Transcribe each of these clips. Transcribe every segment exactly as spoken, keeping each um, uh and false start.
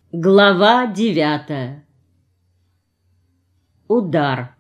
Глава девятая. Удар.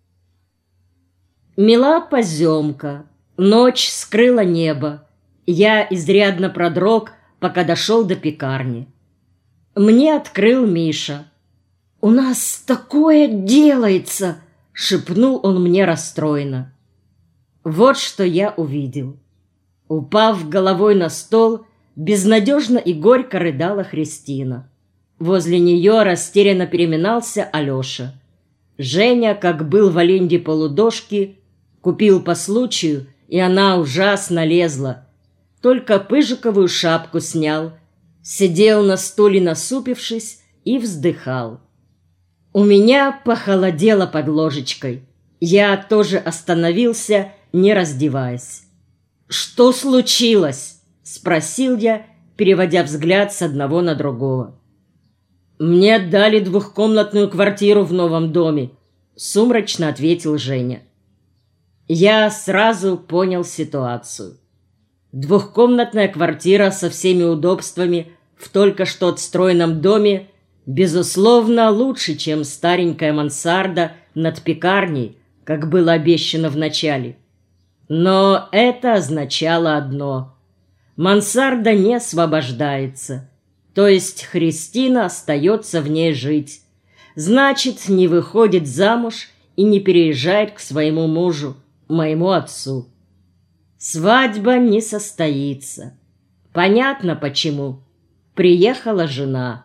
Мела поземка, ночь скрыла небо. Я изрядно продрог, пока дошел до пекарни. Мне открыл Миша. «У нас такое делается!» — шепнул он мне расстроенно. Вот что я увидел. Упав головой на стол, безнадежно и горько рыдала Христина. Возле нее растерянно переминался Алеша. Женя, как был в Оленде полудошки, купил по случаю, и она ужасно лезла. Только пыжиковую шапку снял, сидел на стуле насупившись и вздыхал. У меня похолодело под ложечкой. Я тоже остановился, не раздеваясь. «Что случилось?» — спросил я, переводя взгляд с одного на другого. «Мне дали двухкомнатную квартиру в новом доме», — сумрачно ответил Женя. Я сразу понял ситуацию. Двухкомнатная квартира со всеми удобствами в только что отстроенном доме безусловно лучше, чем старенькая мансарда над пекарней, как было обещано в начале. Но это означало одно: мансарда не освобождается. То есть Христина остается в ней жить. Значит, не выходит замуж и не переезжает к своему мужу, моему отцу. Свадьба не состоится. Понятно почему. Приехала жена.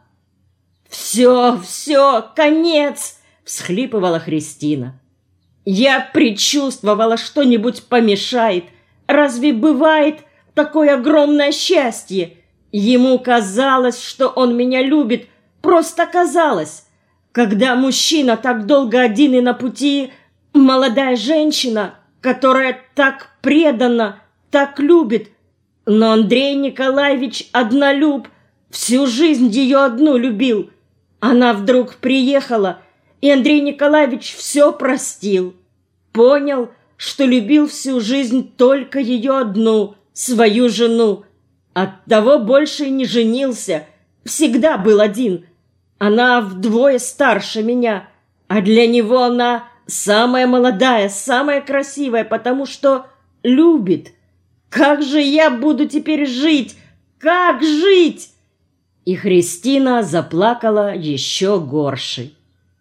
«Все, все, конец!» — всхлипывала Христина. «Я предчувствовала, что-нибудь помешает. Разве бывает такое огромное счастье? Ему казалось, что он меня любит, просто казалось. Когда мужчина так долго один и на пути, молодая женщина, которая так предана, так любит. Но Андрей Николаевич однолюб, всю жизнь ее одну любил. Она вдруг приехала, и Андрей Николаевич все простил. Понял, что любил всю жизнь только ее одну, свою жену. Оттого больше не женился, всегда был один. Она вдвое старше меня, а для него она самая молодая, самая красивая, потому что любит. Как же я буду теперь жить? Как жить?» И Христина заплакала еще горше.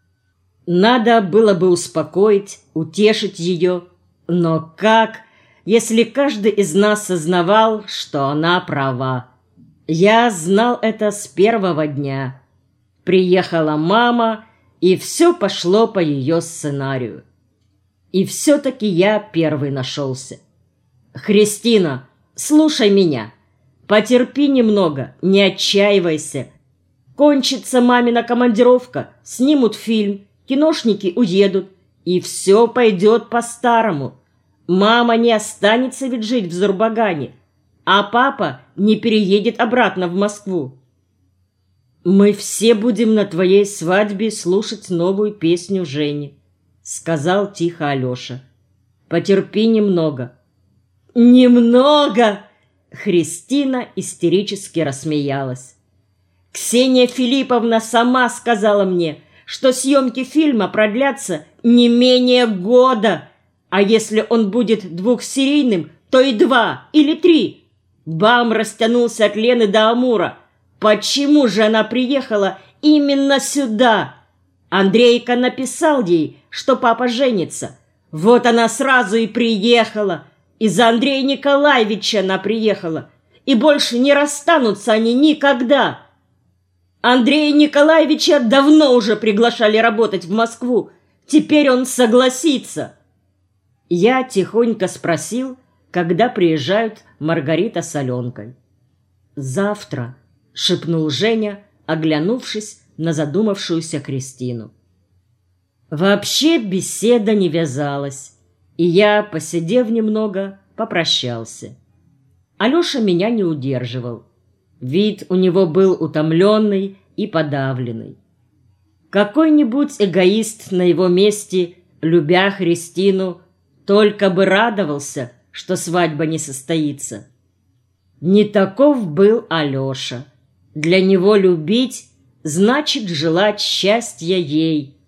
Надо было бы успокоить, утешить ее, но как, если каждый из нас сознавал, что она права? Я знал это с первого дня. Приехала мама, и все пошло по ее сценарию. И все-таки я первый нашелся. «Христина, слушай меня. Потерпи немного, не отчаивайся. Кончится мамина командировка, снимут фильм, киношники уедут, и все пойдет по-старому. Мама не останется ведь жить в Зурбагане, а папа не переедет обратно в Москву. Мы все будем на твоей свадьбе слушать новую песню Жени», — сказал тихо Алеша. «Потерпи немного». «Немного!» — Христина истерически рассмеялась. «Ксения Филипповна сама сказала мне, что съемки фильма продлятся не менее года, а если он будет двухсерийным, то и два или три. Бам растянулся от Лены до Амура. Почему же она приехала именно сюда? Андрейка написал ей, что папа женится. Вот она сразу и приехала. Из-за Андрея Николаевича она приехала. И больше не расстанутся они никогда. Андрея Николаевича давно уже приглашали работать в Москву. Теперь он согласится». Я тихонько спросил, когда приезжают Маргарита с Аленкой. «Завтра», — шепнул Женя, оглянувшись на задумавшуюся Кристину. Вообще беседа не вязалась, и я, посидев немного, попрощался. Алеша меня не удерживал. Вид у него был утомленный и подавленный. Какой-нибудь эгоист на его месте, любя Христину, только бы радовался, что свадьба не состоится. Не таков был Алеша. Для него любить значит желать счастья ей,